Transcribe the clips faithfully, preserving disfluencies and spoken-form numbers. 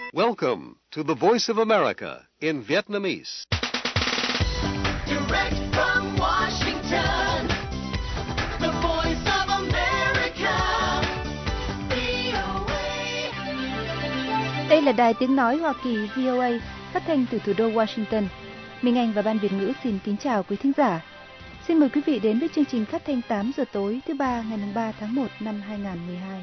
Welcome to the Voice of America in Vietnamese. Direct from Washington, the Voice of America, vê o a. Đây là Đài Tiếng Nói Hoa Kỳ vê o a, phát thanh từ thủ đô Washington. Minh Anh và Ban Việt ngữ xin kính chào quý thính giả. Xin mời quý vị đến với chương trình phát thanh tám giờ tối thứ ba ngày ba tháng một năm hai nghìn không trăm mười hai.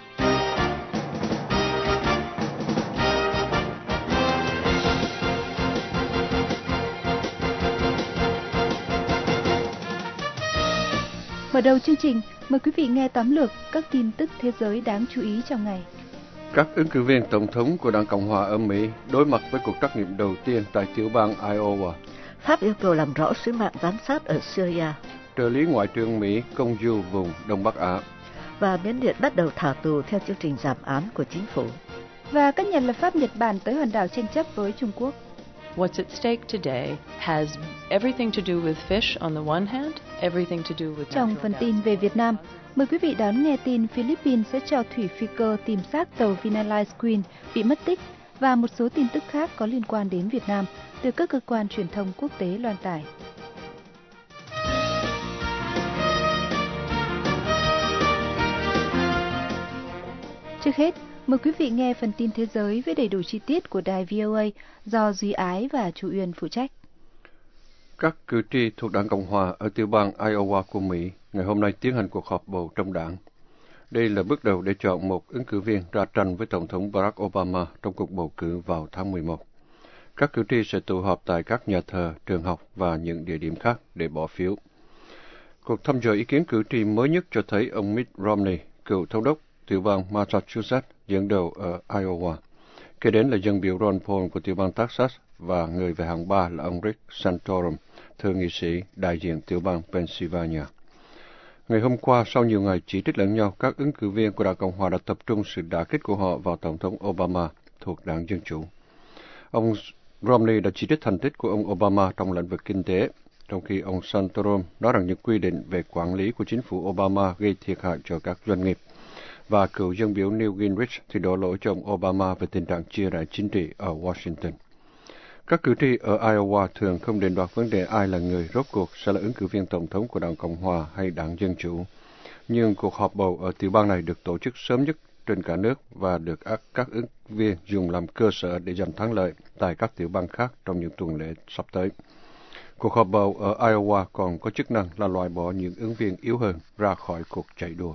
Mở đầu chương trình, mời quý vị nghe tóm lược các tin tức thế giới đáng chú ý trong ngày. Các ứng cử viên tổng thống của Đảng Cộng hòa ở Mỹ đối mặt với cuộc trắc nghiệm đầu tiên tại tiểu bang Iowa. Pháp yêu cầu làm rõ sứ mạng giám sát ở Syria. Trợ lý Ngoại trưởng Mỹ công du vùng Đông Bắc Á. Và Miến Điện bắt đầu thả tù theo chương trình giảm án của chính phủ. Và các nhà lập pháp Nhật Bản tới hòn đảo tranh chấp với Trung Quốc. What's at stake today has everything to do with fish on the one hand, everything to do with Trong phần tin về Việt Nam, mời quý vị đón nghe tin Philippines sẽ cho thủy phi cơ tìm xác tàu Vinalize Queen bị mất tích và một số tin tức khác có liên quan đến Việt Nam từ các cơ quan truyền thông quốc tế loan tải. Trước hết, mời quý vị nghe phần tin thế giới với đầy đủ chi tiết của đài vê o a do Duy Ái và Chu Uyên phụ trách. Các cử tri thuộc Đảng Cộng hòa ở tiểu bang Iowa của Mỹ ngày hôm nay tiến hành cuộc họp bầu trong đảng. Đây là bước đầu để chọn một ứng cử viên ra tranh với Tổng thống Barack Obama trong cuộc bầu cử vào tháng mười một. Các cử tri sẽ tụ họp tại các nhà thờ, trường học và những địa điểm khác để bỏ phiếu. Cuộc thăm dò ý kiến cử tri mới nhất cho thấy ông Mitt Romney, cựu thống đốc tiểu bang Massachusetts, dẫn đầu ở Iowa. Kế đến là dân biểu Ron Paul của tiểu bang Texas và người về hạng ba là ông Rick Santorum, thượng nghị sĩ đại diện tiểu bang Pennsylvania. Ngày hôm qua, sau nhiều ngày chỉ trích lẫn nhau, các ứng cử viên của Đảng Cộng hòa đã tập trung sự đả kích của họ vào Tổng thống Obama thuộc Đảng Dân Chủ. Ông Romney đã chỉ trích thành tích của ông Obama trong lĩnh vực kinh tế, trong khi ông Santorum nói rằng những quy định về quản lý của chính phủ Obama gây thiệt hại cho các doanh nghiệp. Và cựu dân biểu Newt Gingrich thì đổ lỗi cho ông Obama về tình trạng chia rẽ chính trị ở Washington. Các cử tri ở Iowa thường không định đoạt vấn đề ai là người rốt cuộc sẽ là ứng cử viên tổng thống của Đảng Cộng hòa hay Đảng Dân Chủ. Nhưng cuộc họp bầu ở tiểu bang này được tổ chức sớm nhất trên cả nước và được các ứng viên dùng làm cơ sở để giành thắng lợi tại các tiểu bang khác trong những tuần lễ sắp tới. Cuộc họp bầu ở Iowa còn có chức năng là loại bỏ những ứng viên yếu hơn ra khỏi cuộc chạy đua.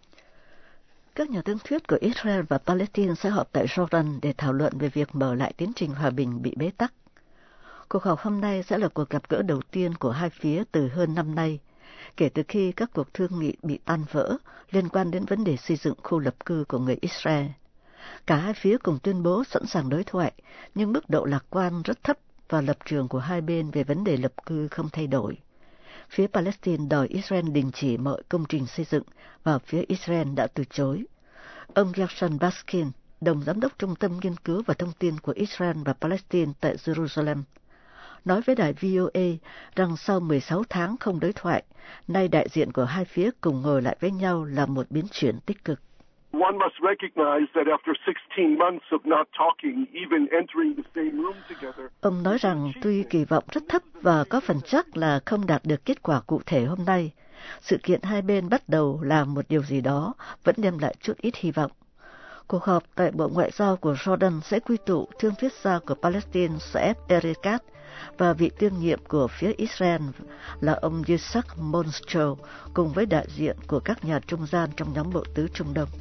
Các nhà thương thuyết của Israel và Palestine sẽ họp tại Jordan để thảo luận về việc mở lại tiến trình hòa bình bị bế tắc. Cuộc họp hôm nay sẽ là cuộc gặp gỡ đầu tiên của hai phía từ hơn năm nay, kể từ khi các cuộc thương nghị bị tan vỡ liên quan đến vấn đề xây dựng khu lập cư của người Israel. Cả hai phía cùng tuyên bố sẵn sàng đối thoại, nhưng mức độ lạc quan rất thấp và lập trường của hai bên về vấn đề lập cư không thay đổi. Phía Palestine đòi Israel đình chỉ mọi công trình xây dựng và phía Israel đã từ chối. Ông Jackson Baskin, đồng giám đốc Trung tâm Nghiên cứu và Thông tin của Israel và Palestine tại Jerusalem, nói với đài vê o a rằng sau mười sáu tháng không đối thoại, nay đại diện của hai phía cùng ngồi lại với nhau là một biến chuyển tích cực. One must recognize that after sixteen months of not talking, even entering the same room together. Ông nói rằng tuy kỳ vọng rất thấp và có phần chắc là không đạt được kết quả cụ thể hôm nay, sự kiện hai bên bắt đầu làm một điều gì đó vẫn đem lại chút ít hy vọng. Cuộc họp tại Bộ Ngoại giao của Jordan sẽ quy tụ thương thuyết gia của Palestine Saeb Erekat và vị tuyên nhiệm của phía Israel là ông Yitzhak Monstro cùng với đại diện của các nhà trung gian trong nhóm bộ tứ Trung Đông.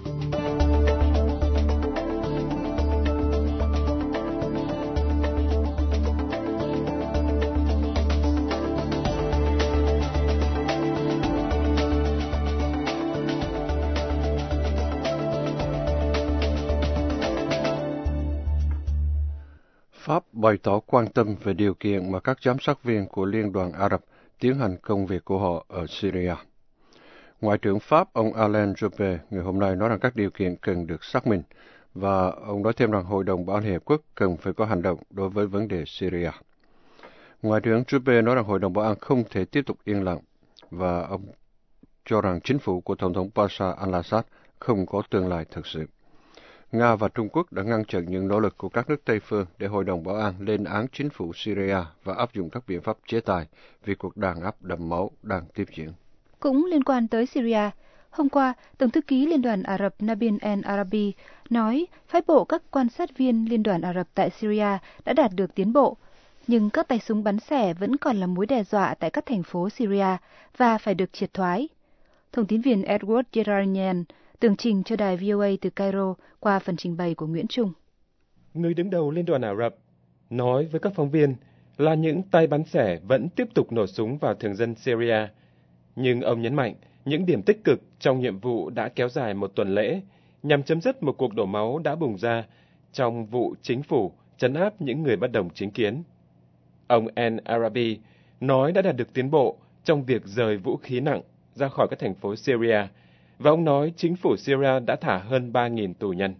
Pháp bày tỏ quan tâm về điều kiện mà các giám sát viên của Liên đoàn Ả Rập tiến hành công việc của họ ở Syria. Ngoại trưởng Pháp ông Alain Juppé ngày hôm nay nói rằng các điều kiện cần được xác minh và ông nói thêm rằng Hội đồng Bảo an Liên Hợp Quốc cần phải có hành động đối với vấn đề Syria. Ngoại trưởng Juppé nói rằng Hội đồng Bảo an không thể tiếp tục yên lặng và ông cho rằng chính phủ của Tổng thống Bashar al-Assad không có tương lai thực sự. Nga và Trung Quốc đã ngăn chặn những nỗ lực của các nước Tây phương để Hội đồng Bảo an lên án chính phủ Syria và áp dụng các biện pháp chế tài vì cuộc đàn áp đẫm máu đang tiếp diễn. Cũng liên quan tới Syria, hôm qua, Tổng thư ký Liên đoàn Ả Rập Nabil El Arabi nói phái bộ các quan sát viên Liên đoàn Ả Rập tại Syria đã đạt được tiến bộ, nhưng các tay súng bắn xẻ vẫn còn là mối đe dọa tại các thành phố Syria và phải được triệt thoái. Thông tín viên Edward Yeranian tường trình cho đài vê o a từ Cairo qua phần trình bày của Nguyễn Trung. Người đứng đầu Liên đoàn Ả Rập nói với các phóng viên là những tay bắn xẻ vẫn tiếp tục nổ súng vào thường dân Syria, nhưng ông nhấn mạnh những điểm tích cực trong nhiệm vụ đã kéo dài một tuần lễ nhằm chấm dứt một cuộc đổ máu đã bùng ra trong vụ chính phủ trấn áp những người bất đồng chính kiến. Ông El Arabi nói đã đạt được tiến bộ trong việc rời vũ khí nặng ra khỏi các thành phố Syria, và ông nói chính phủ Syria đã thả hơn ba nghìn tù nhân.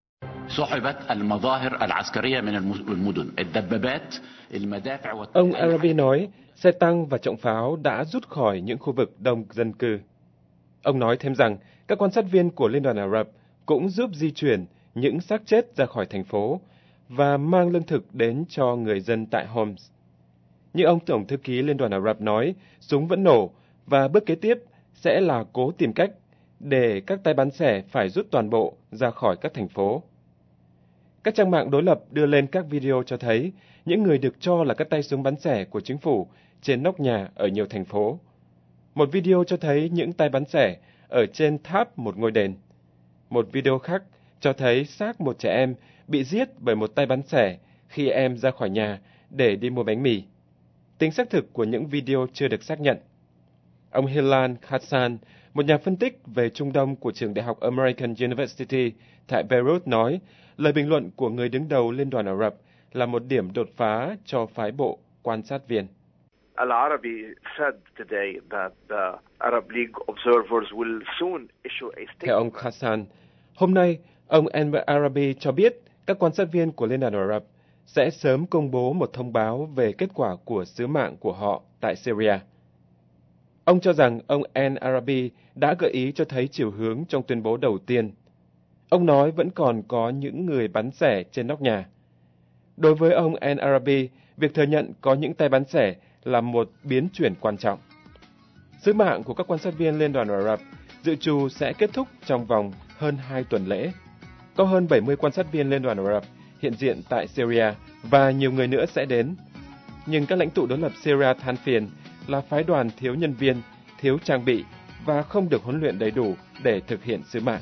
Ông Arabi nói xe tăng và trọng pháo đã rút khỏi những khu vực đông dân cư. Ông nói thêm rằng các quan sát viên của Liên đoàn Ả Rập cũng giúp di chuyển những xác chết ra khỏi thành phố và mang lương thực đến cho người dân tại Homs. Nhưng ông Tổng thư ký Liên đoàn Ả Rập nói súng vẫn nổ và bước kế tiếp sẽ là cố tìm cách để các tay bắn xẻ phải rút toàn bộ ra khỏi các thành phố. Các trang mạng đối lập đưa lên các video cho thấy những người được cho là các tay súng bắn xẻ của chính phủ trên nóc nhà ở nhiều thành phố. Một video cho thấy những tay bắn xẻ ở trên tháp một ngôi đền. Một video khác cho thấy xác một trẻ em bị giết bởi một tay bắn xẻ khi em ra khỏi nhà để đi mua bánh mì. Tính xác thực của những video chưa được xác nhận. Ông Hilal Hassan, một nhà phân tích về Trung Đông của trường Đại học American University tại Beirut nói, lời bình luận của người đứng đầu Liên đoàn Ả Rập là một điểm đột phá cho phái bộ quan sát viên. Al-Arabi said today that the Arab League observers will soon issue a statement. Theo ông Hassan, hôm nay, ông Al-Arabi cho biết các quan sát viên của Liên đoàn Ả Rập sẽ sớm công bố một thông báo về kết quả của sứ mạng của họ tại Syria. Ông cho rằng ông Al-Arabi đã gợi ý cho thấy chiều hướng trong tuyên bố đầu tiên. Ông nói vẫn còn có những người bắn xẻ trên nóc nhà. Đối với ông Al-Arabi, việc thừa nhận có những tay bắn xẻ là một biến chuyển quan trọng. Sứ mạng của các quan sát viên Liên đoàn Ả Rập dự trù sẽ kết thúc trong vòng hơn hai tuần lễ. Có hơn bảy mươi quan sát viên Liên đoàn Ả Rập hiện diện tại Syria và nhiều người nữa sẽ đến. Nhưng các lãnh tụ đối lập Syria than phiền là phái đoàn thiếu nhân viên, thiếu trang bị và không được huấn luyện đầy đủ để thực hiện sứ mạng.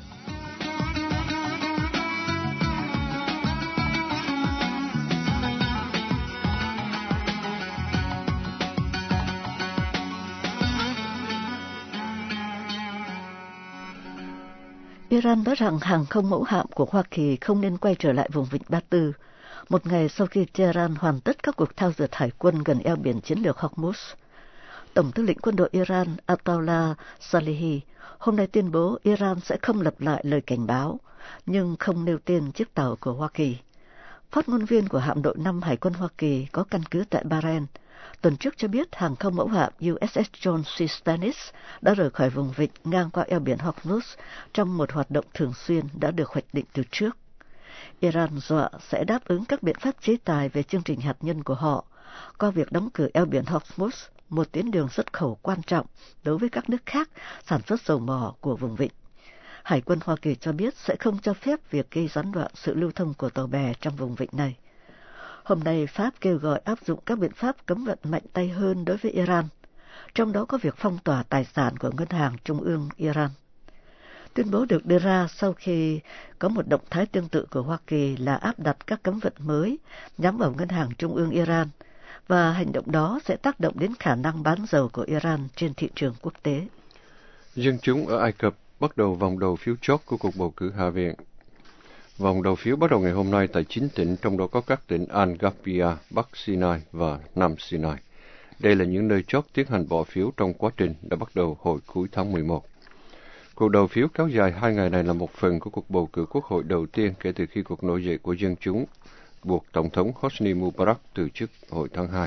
Iran nói rằng hàng không mẫu hạm của Hoa Kỳ không nên quay trở lại vùng vịnh Ba Tư, một ngày sau khi Tehran hoàn tất các cuộc thao dượt hải quân gần eo biển chiến lược Hormuz. Tổng tư lệnh quân đội Iran Ayatollah Salehi hôm nay tuyên bố Iran sẽ không lặp lại lời cảnh báo, nhưng không nêu tên chiếc tàu của Hoa Kỳ. Phát ngôn viên của hạm đội năm Hải quân Hoa Kỳ có căn cứ tại Bahrain tuần trước cho biết hàng không mẫu hạm u ét ét John C. Stannis đã rời khỏi vùng vịnh ngang qua eo biển Hormuz trong một hoạt động thường xuyên đã được hoạch định từ trước. Iran dọa sẽ đáp ứng các biện pháp chế tài về chương trình hạt nhân của họ, coi việc đóng cửa eo biển Hormuz một tuyến đường xuất khẩu quan trọng đối với các nước khác sản xuất dầu mỏ của vùng vịnh. Hải quân Hoa Kỳ cho biết sẽ không cho phép việc gây gián đoạn sự lưu thông của tàu bè trong vùng vịnh này. Hôm nay, Pháp kêu gọi áp dụng các biện pháp cấm vận mạnh tay hơn đối với Iran, trong đó có việc phong tỏa tài sản của Ngân hàng Trung ương Iran. Tuyên bố được đưa ra sau khi có một động thái tương tự của Hoa Kỳ là áp đặt các cấm vận mới nhắm vào Ngân hàng Trung ương Iran, và hành động đó sẽ tác động đến khả năng bán dầu của Iran trên thị trường quốc tế. Dân chúng ở Ai Cập bắt đầu vòng đầu phiếu chót của cuộc bầu cử Hạ viện. Vòng đầu phiếu bắt đầu ngày hôm nay tại chín tỉnh, trong đó có các tỉnh Al-Ghabia, Bắc Sinai và Nam Sinai. Đây là những nơi chót tiến hành bỏ phiếu trong quá trình đã bắt đầu hồi cuối tháng mười một. Cuộc đầu phiếu kéo dài hai ngày này là một phần của cuộc bầu cử quốc hội đầu tiên kể từ khi cuộc nổi dậy của dân chúng buộc Tổng thống Hosni Mubarak từ chức hồi tháng hai.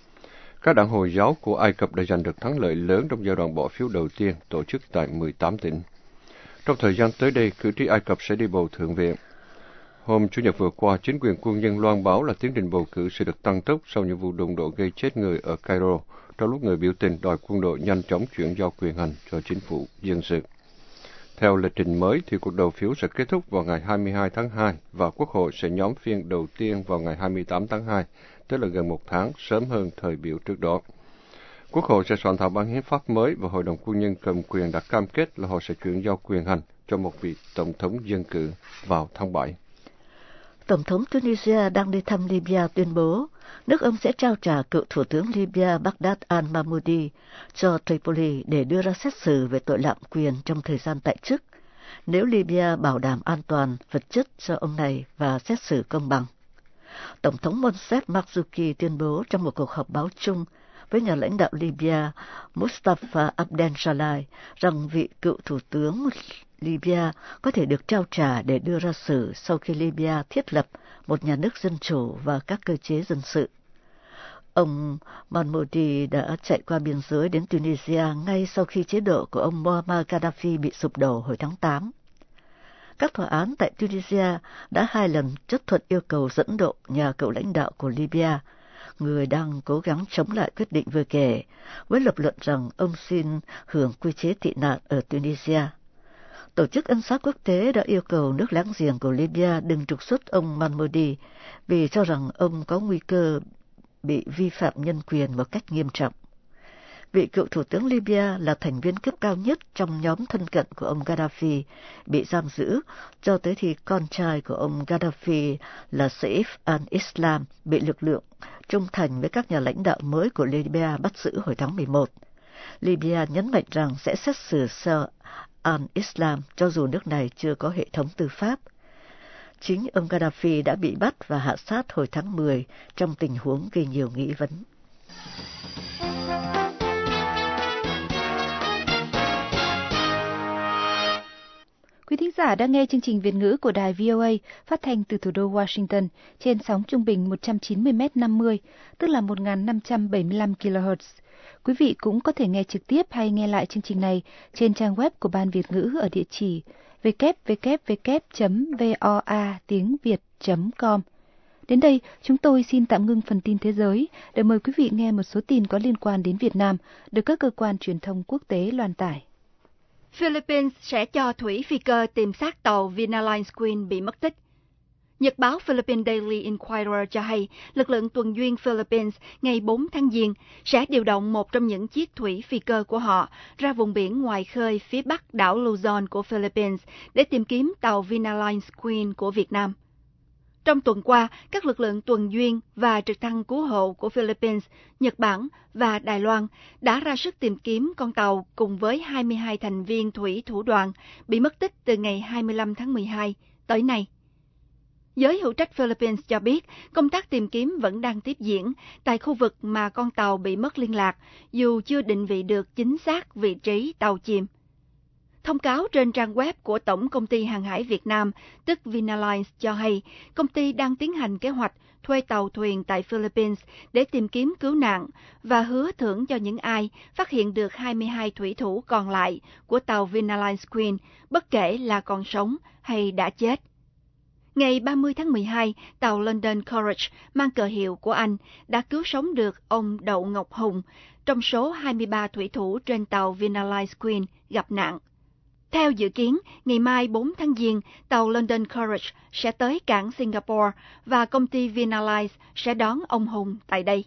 Các đảng Hồi giáo của Ai Cập đã giành được thắng lợi lớn trong giai đoạn bỏ phiếu đầu tiên tổ chức tại mười tám tỉnh. Trong thời gian tới đây, cử tri Ai Cập sẽ đi bầu Thượng viện. Hôm Chủ nhật vừa qua, chính quyền quân nhân loan báo là tiến trình bầu cử sẽ được tăng tốc sau những vụ đụng độ gây chết người ở Cairo, trong lúc người biểu tình đòi quân đội nhanh chóng chuyển giao quyền hành cho chính phủ dân sự. Theo lịch trình mới, thì cuộc đầu phiếu sẽ kết thúc vào ngày hai mươi hai tháng hai và Quốc hội sẽ nhóm phiên đầu tiên vào ngày hai mươi tám tháng hai, tức là gần một tháng sớm hơn thời biểu trước đó. Quốc hội sẽ soạn thảo bản hiến pháp mới và Hội đồng quân nhân cầm quyền đã cam kết là họ sẽ chuyển giao quyền hành cho một vị tổng thống dân cử vào tháng bảy. Tổng thống Tunisia đang đi thăm Libya tuyên bố nước ông sẽ trao trả cựu thủ tướng Libya Baghdad al-Mahmoudi cho Tripoli để đưa ra xét xử về tội lạm quyền trong thời gian tại chức, nếu Libya bảo đảm an toàn vật chất cho ông này và xét xử công bằng. Tổng thống Monsef Marzouki tuyên bố trong một cuộc họp báo chung với nhà lãnh đạo Libya Mustafa Abdel Jalal rằng vị cựu thủ tướng Libya có thể được trao trả để đưa ra xử sau khi Libya thiết lập một nhà nước dân chủ và các cơ chế dân sự. Ông Mahmoudi đã chạy qua biên giới đến Tunisia ngay sau khi chế độ của ông Muammar Gaddafi bị sụp đổ hồi tháng tám. Các tòa án tại Tunisia đã hai lần chấp thuận yêu cầu dẫn độ nhà cựu lãnh đạo của Libya, người đang cố gắng chống lại quyết định vừa kể, với lập luận rằng ông xin hưởng quy chế tị nạn ở Tunisia. Tổ chức Ân xá Quốc tế đã yêu cầu nước láng giềng của Libya đừng trục xuất ông Mahmoudi vì cho rằng ông có nguy cơ bị vi phạm nhân quyền một cách nghiêm trọng. Vị cựu thủ tướng Libya là thành viên cấp cao nhất trong nhóm thân cận của ông Gaddafi bị giam giữ cho tới khi con trai của ông Gaddafi là Saif al-Islam bị lực lượng trung thành với các nhà lãnh đạo mới của Libya bắt giữ hồi tháng mười một. Libya nhấn mạnh rằng sẽ xét xử Saif al-Islam cho dù nước này chưa có hệ thống tư pháp. Chính ông Gaddafi đã bị bắt và hạ sát hồi tháng mười trong tình huống gây nhiều nghi vấn. Quý thính giả đang nghe chương trình Việt ngữ của đài vê o a phát thanh từ thủ đô Washington trên sóng trung bình một trăm chín mươi mét năm mươi, tức là một nghìn năm trăm bảy mươi lăm ki lô héc. Quý vị cũng có thể nghe trực tiếp hay nghe lại chương trình này trên trang web của Ban Việt ngữ ở địa chỉ w w w chấm voa tiếng việt chấm com. Đến đây, chúng tôi xin tạm ngưng phần tin thế giới để mời quý vị nghe một số tin có liên quan đến Việt Nam được các cơ quan truyền thông quốc tế loan tải. Philippines sẽ cho thủy phi cơ tìm xác tàu Vinalines Queen bị mất tích. Nhật báo Philippine Daily Inquirer cho hay lực lượng tuần duyên Philippines ngày bốn tháng Giêng sẽ điều động một trong những chiếc thủy phi cơ của họ ra vùng biển ngoài khơi phía bắc đảo Luzon của Philippines để tìm kiếm tàu Vinalines Queen của Việt Nam. Trong tuần qua, các lực lượng tuần duyên và trực thăng cứu hộ của Philippines, Nhật Bản và Đài Loan đã ra sức tìm kiếm con tàu cùng với hai mươi hai thành viên thủy thủ đoàn bị mất tích từ ngày hai mươi lăm tháng mười hai tới nay. Giới hữu trách Philippines cho biết công tác tìm kiếm vẫn đang tiếp diễn tại khu vực mà con tàu bị mất liên lạc, dù chưa định vị được chính xác vị trí tàu chìm. Thông cáo trên trang web của Tổng Công ty Hàng hải Việt Nam, tức Vinalines, cho hay công ty đang tiến hành kế hoạch thuê tàu thuyền tại Philippines để tìm kiếm cứu nạn và hứa thưởng cho những ai phát hiện được hai mươi hai thủy thủ còn lại của tàu Vinalines Queen, bất kể là còn sống hay đã chết. Ngày ba mươi tháng mười hai, tàu London Courage mang cờ hiệu của Anh đã cứu sống được ông Đậu Ngọc Hùng trong số hai mươi ba thủy thủ trên tàu Vinalines Queen gặp nạn. Theo dự kiến, ngày mai bốn tháng Giêng, tàu London Courage sẽ tới cảng Singapore và công ty Vinalines sẽ đón ông Hùng tại đây.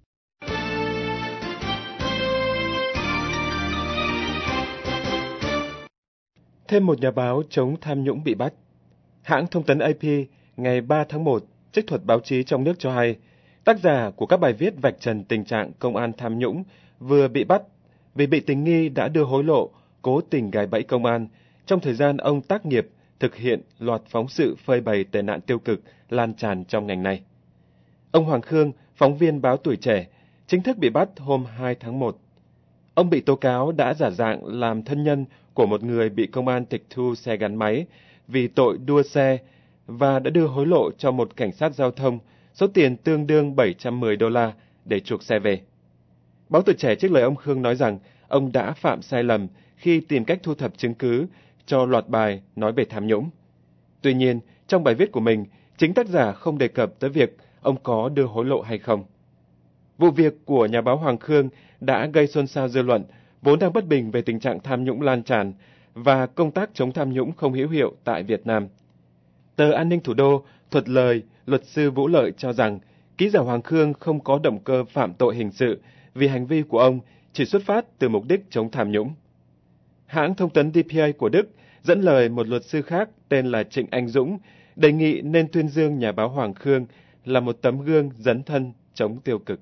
Thêm một nhà báo chống tham nhũng bị bắt. Hãng thông tấn a pê ngày ba tháng một trích thuật báo chí trong nước cho hay, tác giả của các bài viết vạch trần tình trạng công an tham nhũng vừa bị bắt vì bị tình nghi đã đưa hối lộ, cố tình gài bẫy công an trong thời gian ông tác nghiệp thực hiện loạt phóng sự phơi bày tệ nạn tiêu cực lan tràn trong ngành này. Ông Hoàng Khương, phóng viên báo Tuổi Trẻ, chính thức bị bắt hôm hai tháng một. Ông bị tố cáo đã giả dạng làm thân nhân của một người bị công an tịch thu xe gắn máy vì tội đua xe và đã đưa hối lộ cho một cảnh sát giao thông số tiền tương đương bảy trăm mười đô la để chuộc xe về. Báo Tuổi Trẻ trích lời ông Khương nói rằng ông đã phạm sai lầm khi tìm cách thu thập chứng cứ cho loạt bài nói về tham nhũng. Tuy nhiên, trong bài viết của mình, chính tác giả không đề cập tới việc ông có đưa hối lộ hay không. Vụ việc của nhà báo Hoàng Khương đã gây xôn xao dư luận, vốn đang bất bình về tình trạng tham nhũng lan tràn và công tác chống tham nhũng không hữu hiệu tại Việt Nam. Tờ An ninh Thủ đô thuật lời luật sư Vũ Lợi cho rằng ký giả Hoàng Khương không có động cơ phạm tội hình sự vì hành vi của ông chỉ xuất phát từ mục đích chống tham nhũng. Hãng thông tấn đê pê a của Đức dẫn lời một luật sư khác tên là Trịnh Anh Dũng đề nghị nên tuyên dương nhà báo Hoàng Khương là một tấm gương dấn thân chống tiêu cực.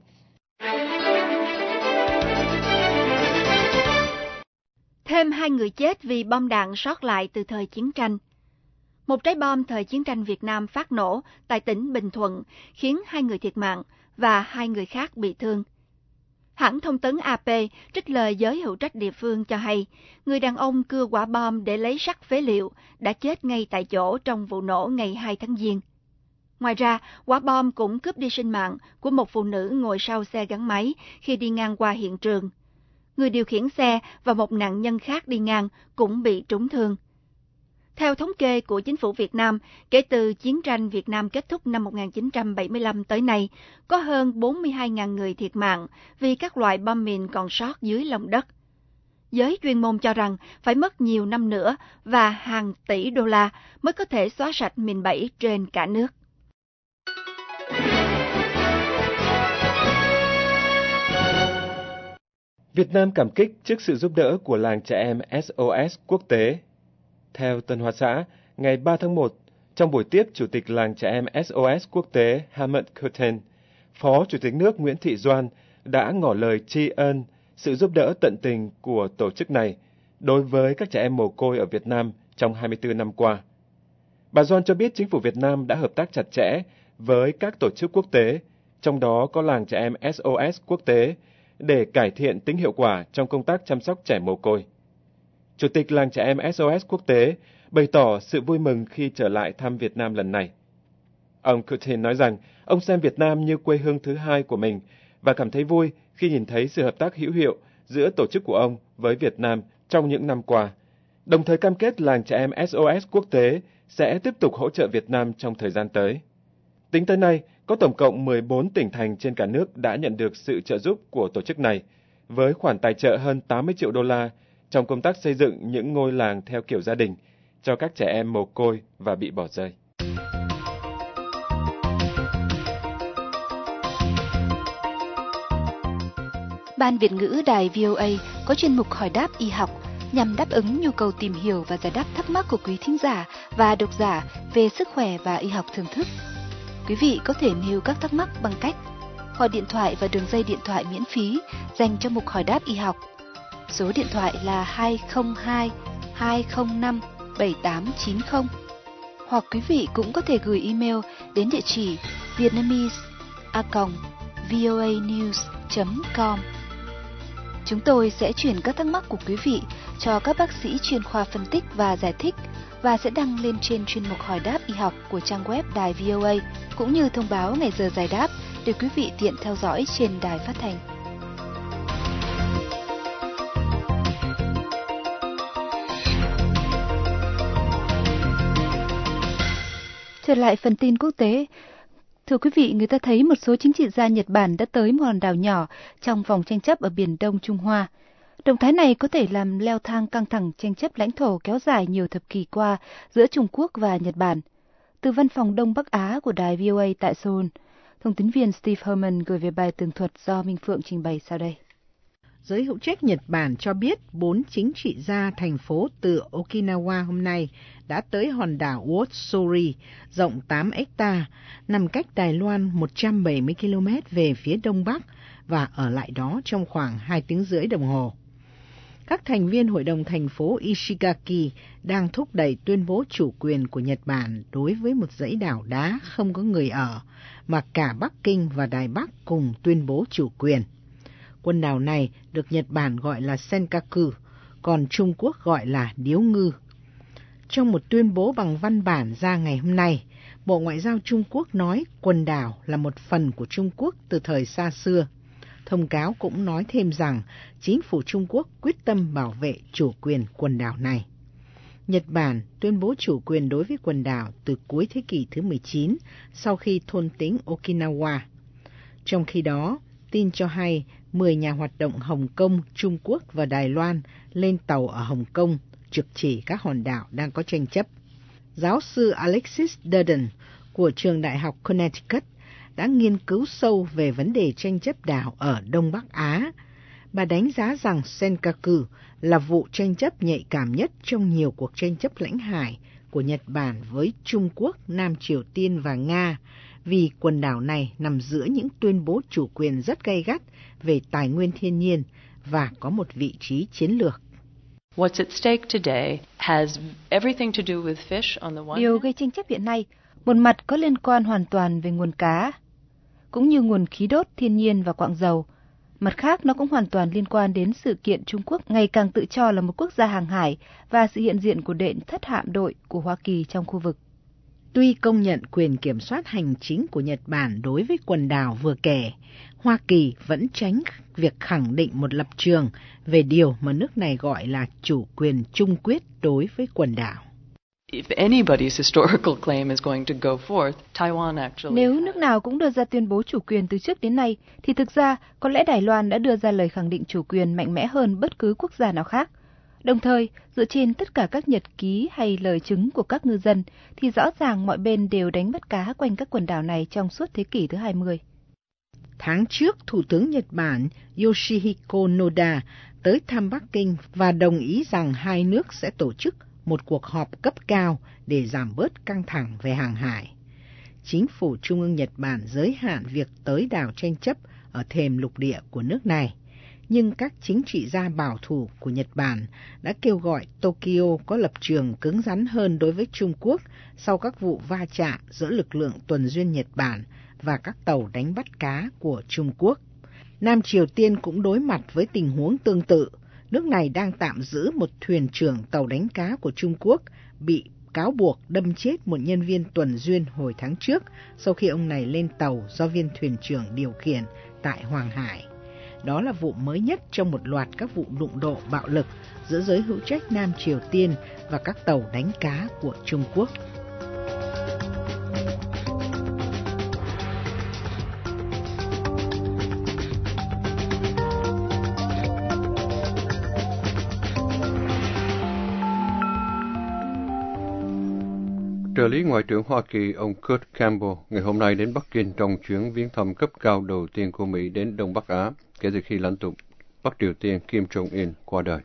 Thêm hai người chết vì bom đạn sót lại từ thời chiến tranh. Một trái bom thời chiến tranh Việt Nam phát nổ tại tỉnh Bình Thuận khiến hai người thiệt mạng và hai người khác bị thương. Hãng thông tấn a pê trích lời giới hữu trách địa phương cho hay, người đàn ông cưa quả bom để lấy sắt phế liệu đã chết ngay tại chỗ trong vụ nổ ngày hai tháng Giêng. Ngoài ra, quả bom cũng cướp đi sinh mạng của một phụ nữ ngồi sau xe gắn máy khi đi ngang qua hiện trường. Người điều khiển xe và một nạn nhân khác đi ngang cũng bị trúng thương. Theo thống kê của chính phủ Việt Nam, kể từ chiến tranh Việt Nam kết thúc năm một nghìn chín trăm bảy mươi lăm tới nay, có hơn bốn mươi hai nghìn người thiệt mạng vì các loại bom mìn còn sót dưới lòng đất. Giới chuyên môn cho rằng phải mất nhiều năm nữa và hàng tỷ đô la mới có thể xóa sạch mìn bẫy trên cả nước. Việt Nam cảm kích trước sự giúp đỡ của làng trẻ em ét o ét quốc tế. Theo Tân Hoa Xã, ngày ba tháng một, trong buổi tiếp Chủ tịch làng trẻ em ét o ét quốc tế Hamid Curtin, Phó Chủ tịch nước Nguyễn Thị Doan đã ngỏ lời tri ân sự giúp đỡ tận tình của tổ chức này đối với các trẻ em mồ côi ở Việt Nam trong hai mươi tư năm qua. Bà Doan cho biết chính phủ Việt Nam đã hợp tác chặt chẽ với các tổ chức quốc tế, trong đó có làng trẻ em ét o ét quốc tế, để cải thiện tính hiệu quả trong công tác chăm sóc trẻ mồ côi. Chủ tịch làng trẻ em ét o ét quốc tế bày tỏ sự vui mừng khi trở lại thăm Việt Nam lần này. Ông Curtin nói rằng ông xem Việt Nam như quê hương thứ hai của mình và cảm thấy vui khi nhìn thấy sự hợp tác hữu hiệu giữa tổ chức của ông với Việt Nam trong những năm qua, đồng thời cam kết làng trẻ em ét o ét quốc tế sẽ tiếp tục hỗ trợ Việt Nam trong thời gian tới. Tính tới nay, có tổng cộng mười bốn tỉnh thành trên cả nước đã nhận được sự trợ giúp của tổ chức này, với khoản tài trợ hơn tám mươi triệu đô la trong công tác xây dựng những ngôi làng theo kiểu gia đình cho các trẻ em mồ côi và bị bỏ rơi. Ban Việt ngữ Đài vê o a có chuyên mục hỏi đáp y học nhằm đáp ứng nhu cầu tìm hiểu và giải đáp thắc mắc của quý thính giả và độc giả về sức khỏe và y học thưởng thức. Quý vị có thể nêu các thắc mắc bằng cách gọi điện thoại và đường dây điện thoại miễn phí dành cho mục hỏi đáp y học. Số điện thoại là hai không hai hai không năm bảy tám chín không. Hoặc quý vị cũng có thể gửi email đến địa chỉ vietnamese a còng voanews chấm com. Chúng tôi sẽ chuyển các thắc mắc của quý vị cho các bác sĩ chuyên khoa phân tích và giải thích và sẽ đăng lên trên chuyên mục hỏi đáp y học của trang web Đài vê o a, cũng như thông báo ngày giờ giải đáp để quý vị tiện theo dõi trên đài phát thanh. Trở lại phần tin quốc tế. Thưa quý vị, người ta thấy một số chính trị gia Nhật Bản đã tới một hòn đảo nhỏ trong vòng tranh chấp ở Biển Đông Trung Hoa. Động thái này có thể làm leo thang căng thẳng tranh chấp lãnh thổ kéo dài nhiều thập kỷ qua giữa Trung Quốc và Nhật Bản. Từ văn phòng Đông Bắc Á của đài vê o a tại Seoul, thông tín viên Steve Herman gửi về bài tường thuật do Minh Phượng trình bày sau đây. Giới hữu trách Nhật Bản cho biết bốn chính trị gia thành phố từ Okinawa hôm nay đã tới hòn đảo Otsuri, rộng tám héc ta, nằm cách Đài Loan một trăm bảy mươi ki lô mét về phía đông bắc và ở lại đó trong khoảng hai tiếng rưỡi đồng hồ. Các thành viên Hội đồng thành phố Ishigaki đang thúc đẩy tuyên bố chủ quyền của Nhật Bản đối với một dãy đảo đá không có người ở, mà cả Bắc Kinh và Đài Bắc cùng tuyên bố chủ quyền. Quần đảo này được Nhật Bản gọi là Senkaku, còn Trung Quốc gọi là Điếu Ngư. Trong một tuyên bố bằng văn bản ra ngày hôm nay, Bộ Ngoại giao Trung Quốc nói quần đảo là một phần của Trung Quốc từ thời xa xưa. Thông cáo cũng nói thêm rằng chính phủ Trung Quốc quyết tâm bảo vệ chủ quyền quần đảo này. Nhật Bản tuyên bố chủ quyền đối với quần đảo từ cuối thế kỷ thứ mười chín sau khi thôn tính Okinawa. Trong khi đó, tin cho hay mười nhà hoạt động Hồng Kông, Trung Quốc và Đài Loan lên tàu ở Hồng Kông, trực chỉ các hòn đảo đang có tranh chấp. Giáo sư Alexis Durden của trường đại học Connecticut đã nghiên cứu sâu về vấn đề tranh chấp đảo ở Đông Bắc Á. Bà đánh giá rằng Senkaku là vụ tranh chấp nhạy cảm nhất trong nhiều cuộc tranh chấp lãnh hải của Nhật Bản với Trung Quốc, Nam Triều Tiên và Nga, vì quần đảo này nằm giữa những tuyên bố chủ quyền rất gay gắt về tài nguyên thiên nhiên và có một vị trí chiến lược. What's at stake today has everything to do with fish on the one Điều hand. gây tranh chấp hiện nay, một mặt có liên quan hoàn toàn về nguồn cá, cũng như nguồn khí đốt thiên nhiên và quặng dầu. Mặt khác, nó cũng hoàn toàn liên quan đến sự kiện Trung Quốc ngày càng tự cho là một quốc gia hàng hải và sự hiện diện của đệ thất hạm đội của Hoa Kỳ trong khu vực. Tuy công nhận quyền kiểm soát hành chính của Nhật Bản đối với quần đảo vừa kể, Hoa Kỳ vẫn tránh việc khẳng định một lập trường về điều mà nước này gọi là chủ quyền chung quyết đối với quần đảo. If anybody's historical claim is going to go forth, Taiwan actually. Nếu nước nào cũng đưa ra tuyên bố chủ quyền từ trước đến nay, thì thực ra có lẽ Đài Loan đã đưa ra lời khẳng định chủ quyền mạnh mẽ hơn bất cứ quốc gia nào khác. Đồng thời, dựa trên tất cả các nhật ký hay lời chứng của các ngư dân, thì rõ ràng mọi bên đều đánh bắt cá quanh các quần đảo này trong suốt thế kỷ thứ hai mươi. Tháng trước, Thủ tướng Nhật Bản Yoshihiko Noda tới thăm Bắc Kinh và đồng ý rằng hai nước sẽ tổ chức một cuộc họp cấp cao để giảm bớt căng thẳng về hàng hải. Chính phủ Trung ương Nhật Bản giới hạn việc tới đảo tranh chấp ở thềm lục địa của nước này, nhưng các chính trị gia bảo thủ của Nhật Bản đã kêu gọi Tokyo có lập trường cứng rắn hơn đối với Trung Quốc sau các vụ va chạm giữa lực lượng tuần duyên Nhật Bản và các tàu đánh bắt cá của Trung Quốc. Nam Triều Tiên cũng đối mặt với tình huống tương tự. Nước này đang tạm giữ một thuyền trưởng tàu đánh cá của Trung Quốc bị cáo buộc đâm chết một nhân viên tuần duyên hồi tháng trước sau khi ông này lên tàu do viên thuyền trưởng điều khiển tại Hoàng Hải. Đó là vụ mới nhất trong một loạt các vụ đụng độ bạo lực giữa giới hữu trách Nam Triều Tiên và các tàu đánh cá của Trung Quốc. Trợ lý Ngoại trưởng Hoa Kỳ ông Kurt Campbell ngày hôm nay đến Bắc Kinh trong chuyến viếng thăm cấp cao đầu tiên của Mỹ đến Đông Bắc Á kể từ khi lãnh tụ Bắc Triều Tiên Kim Jong-un qua đời.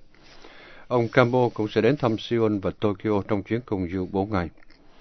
Ông Campbell cũng sẽ đến thăm Seoul và Tokyo trong chuyến công du bốn ngày.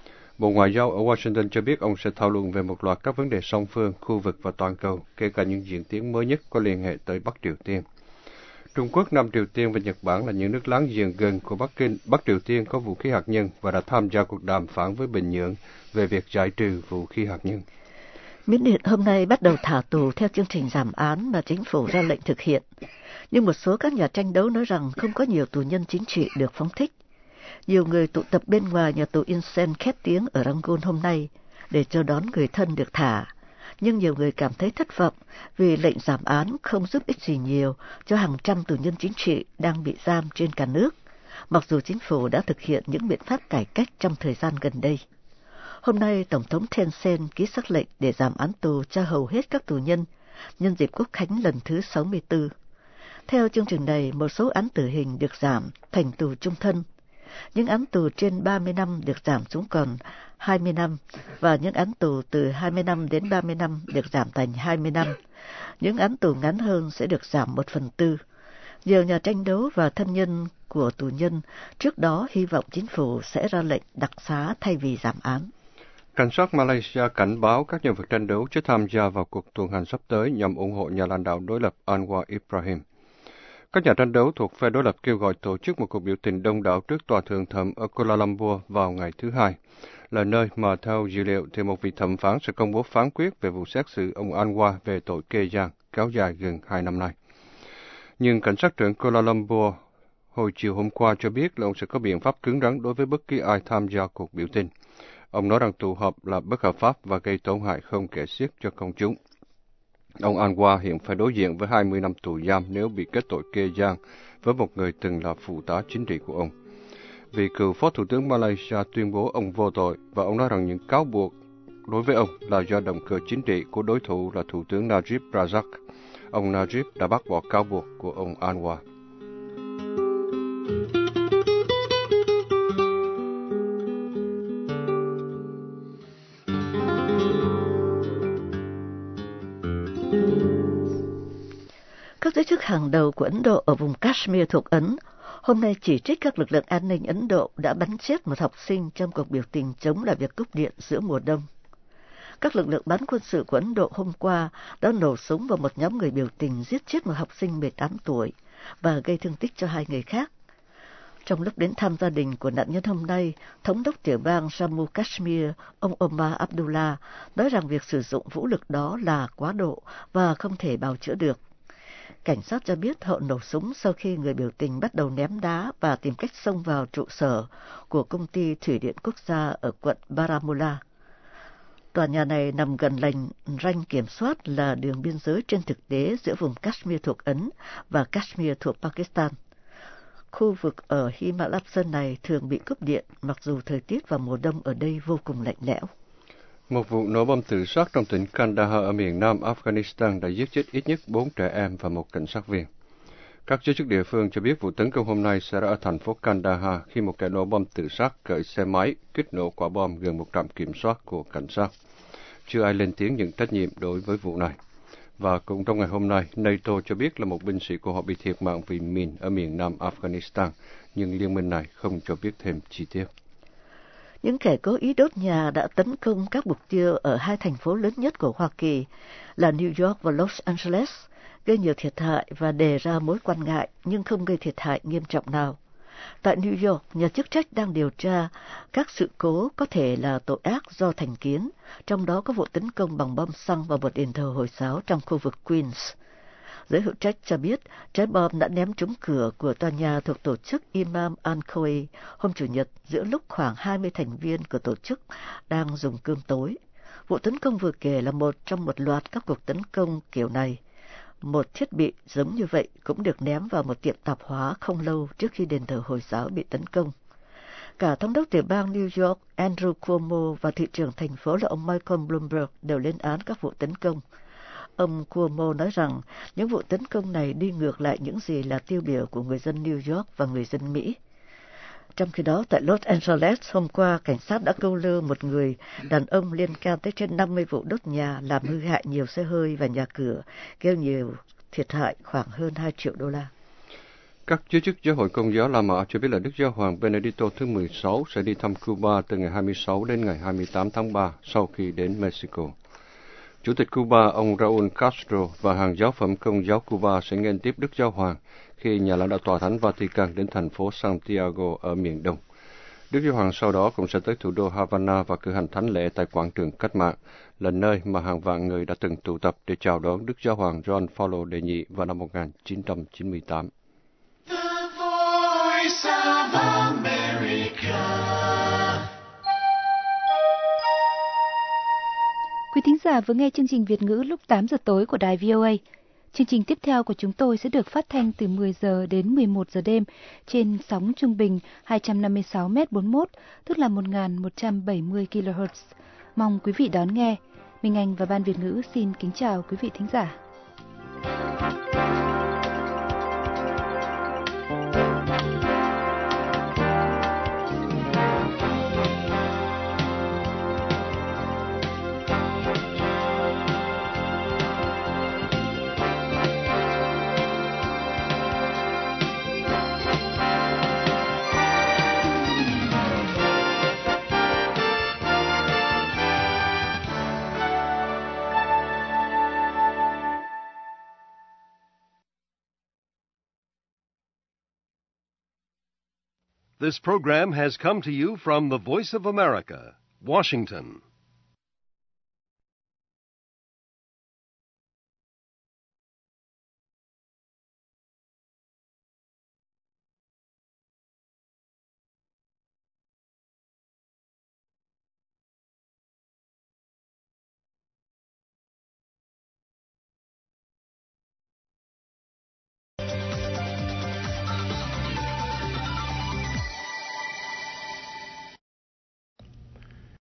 Bộ Ngoại giao ở Washington cho biết ông sẽ thảo luận về một loạt các vấn đề song phương, khu vực và toàn cầu, kể cả những diễn tiến mới nhất có liên hệ tới Bắc Triều Tiên. Trung Quốc, Nam Triều Tiên và Nhật Bản là những nước láng giềng gần của Bắc Kinh. Bắc Triều Tiên có vũ khí hạt nhân và đã tham gia cuộc đàm phán với Bình Nhưỡng về việc giải trừ vũ khí hạt nhân. Miến Điện hôm nay bắt đầu thả tù theo chương trình giảm án mà chính phủ ra lệnh thực hiện. Nhưng một số các nhà tranh đấu nói rằng không có nhiều tù nhân chính trị được phóng thích. Nhiều người tụ tập bên ngoài nhà tù Insen khét tiếng ở Rangoon hôm nay để chờ đón người thân được thả. Nhưng nhiều người cảm thấy thất vọng vì lệnh giảm án không giúp ích gì nhiều cho hàng trăm tù nhân chính trị đang bị giam trên cả nước, mặc dù chính phủ đã thực hiện những biện pháp cải cách trong thời gian gần đây. Hôm nay, Tổng thống Thein Sein ký sắc lệnh để giảm án tù cho hầu hết các tù nhân nhân dịp Quốc khánh lần thứ sáu mươi tư. Theo chương trình này, một số án tử hình được giảm thành tù chung thân. Những án tù trên ba mươi năm được giảm xuống còn hai mươi năm, và những án tù từ hai mươi năm đến ba mươi năm được giảm thành hai mươi năm. Những án tù ngắn hơn sẽ được giảm một phần tư. Nhiều nhà tranh đấu và thân nhân của tù nhân trước đó hy vọng chính phủ sẽ ra lệnh đặc xá thay vì giảm án. Cảnh sát Malaysia cảnh báo các nhân vật tranh đấu sẽ tham gia vào cuộc tuần hành sắp tới nhằm ủng hộ nhà lãnh đạo đối lập Anwar Ibrahim. Các nhà tranh đấu thuộc phe đối lập kêu gọi tổ chức một cuộc biểu tình đông đảo trước tòa thượng thẩm ở Kuala Lumpur vào ngày thứ Hai, là nơi mà theo dữ liệu thì một vị thẩm phán sẽ công bố phán quyết về vụ xét xử ông Anwar về tội kê giang kéo dài gần hai năm nay. Nhưng cảnh sát trưởng Kuala Lumpur hồi chiều hôm qua cho biết là ông sẽ có biện pháp cứng rắn đối với bất kỳ ai tham gia cuộc biểu tình. Ông nói rằng tụ họp là bất hợp pháp và gây tổn hại không kể xiết cho công chúng. Ông Anwar hiện phải đối diện với hai mươi năm tù giam nếu bị kết tội kê giang với một người từng là phụ tá chính trị của ông. Vị cựu Phó Thủ tướng Malaysia tuyên bố ông vô tội và ông nói rằng những cáo buộc đối với ông là do động cơ chính trị của đối thủ là Thủ tướng Najib Razak. Ông Najib đã bác bỏ cáo buộc của ông Anwar. Các giới chức hàng đầu của Ấn Độ ở vùng Kashmir thuộc Ấn hôm nay chỉ trích các lực lượng an ninh Ấn Độ đã bắn chết một học sinh trong cuộc biểu tình chống lại việc cúp điện giữa mùa đông. Các lực lượng bán quân sự của Ấn Độ hôm qua đã nổ súng vào một nhóm người biểu tình giết chết một học sinh mười tám tuổi và gây thương tích cho hai người khác. Trong lúc đến thăm gia đình của nạn nhân hôm nay, Thống đốc tiểu bang Jammu Kashmir, ông Omar Abdullah, nói rằng việc sử dụng vũ lực đó là quá độ và không thể bào chữa được. Cảnh sát cho biết họ nổ súng sau khi người biểu tình bắt đầu ném đá và tìm cách xông vào trụ sở của công ty Thủy điện Quốc gia ở quận Baramulla. Tòa nhà này nằm gần lành ranh kiểm soát là đường biên giới trên thực tế giữa vùng Kashmir thuộc Ấn và Kashmir thuộc Pakistan. Khu vực ở Himalaya này thường bị cúp điện, mặc dù thời tiết vào mùa đông ở đây vô cùng lạnh lẽo. Một vụ nổ bom tự sát trong tỉnh Kandahar ở miền nam Afghanistan đã giết chết ít nhất bốn trẻ em và một cảnh sát viên. Các giới chức địa phương cho biết vụ tấn công hôm nay xảy ra ở thành phố Kandahar khi một kẻ nổ bom tự sát cởi xe máy kích nổ quả bom gần một trạm kiểm soát của cảnh sát. Chưa ai lên tiếng nhận trách nhiệm đối với vụ này. Và cũng trong ngày hôm nay, NATO cho biết là một binh sĩ của họ bị thiệt mạng vì mìn ở miền nam Afghanistan, nhưng liên minh này không cho biết thêm chi tiết. Những kẻ cố ý đốt nhà đã tấn công các mục tiêu ở hai thành phố lớn nhất của Hoa Kỳ là New York và Los Angeles, gây nhiều thiệt hại và đề ra mối quan ngại nhưng không gây thiệt hại nghiêm trọng nào. Tại New York, nhà chức trách đang điều tra các sự cố có thể là tội ác do thành kiến, trong đó có vụ tấn công bằng bom xăng vào một đền thờ Hồi giáo trong khu vực Queens. Giới hữu trách cho biết trái bom đã ném trúng cửa của tòa nhà thuộc tổ chức Imam Al-Khoi hôm Chủ nhật giữa lúc khoảng hai mươi thành viên của tổ chức đang dùng cơm tối. Vụ tấn công vừa kể là một trong một loạt các cuộc tấn công kiểu này. Một thiết bị giống như vậy cũng được ném vào một tiệm tạp hóa không lâu trước khi đền thờ Hồi giáo bị tấn công. Cả thống đốc tiểu bang New York Andrew Cuomo và thị trưởng thành phố là ông Michael Bloomberg đều lên án các vụ tấn công. Ông Cuomo nói rằng những vụ tấn công này đi ngược lại những gì là tiêu biểu của người dân New York và người dân Mỹ. Trong khi đó, tại Los Angeles, hôm qua, cảnh sát đã câu lưu một người đàn ông liên can tới trên năm mươi vụ đốt nhà, làm hư hại nhiều xe hơi và nhà cửa, gây nhiều thiệt hại khoảng hơn hai triệu đô la. Các giới chức giáo hội Công giáo La Mã cho biết là Đức Giáo hoàng Benedicto thứ mười sáu sẽ đi thăm Cuba từ ngày hai mươi sáu đến ngày hai mươi tám tháng ba sau khi đến Mexico. Chủ tịch Cuba, ông Raúl Castro và hàng giáo phẩm Công giáo Cuba sẽ nghênh tiếp Đức Giáo hoàng khi nhà lãnh đạo tòa thánh Vatican đến thành phố Santiago ở miền Đông. Đức Giáo hoàng sau đó cũng sẽ tới thủ đô Havana và cử hành thánh lễ tại quảng trường Cách mạng, là nơi mà hàng vạn người đã từng tụ tập để chào đón Đức Giáo hoàng John Paul đệ nhị vào năm một nghìn chín trăm chín mươi tám. The Voice of America. Quý thính giả vừa nghe chương trình Việt ngữ lúc tám giờ tối của đài vê o a. Chương trình tiếp theo của chúng tôi sẽ được phát thanh từ mười giờ đến mười một giờ đêm trên sóng trung bình hai trăm năm mươi sáu mét bốn mươi mốt, tức là một nghìn một trăm bảy mươi ki lô héc. Mong quý vị đón nghe. Minh Anh và Ban Việt ngữ xin kính chào quý vị thính giả. This program has come to you from the Voice of America, Washington.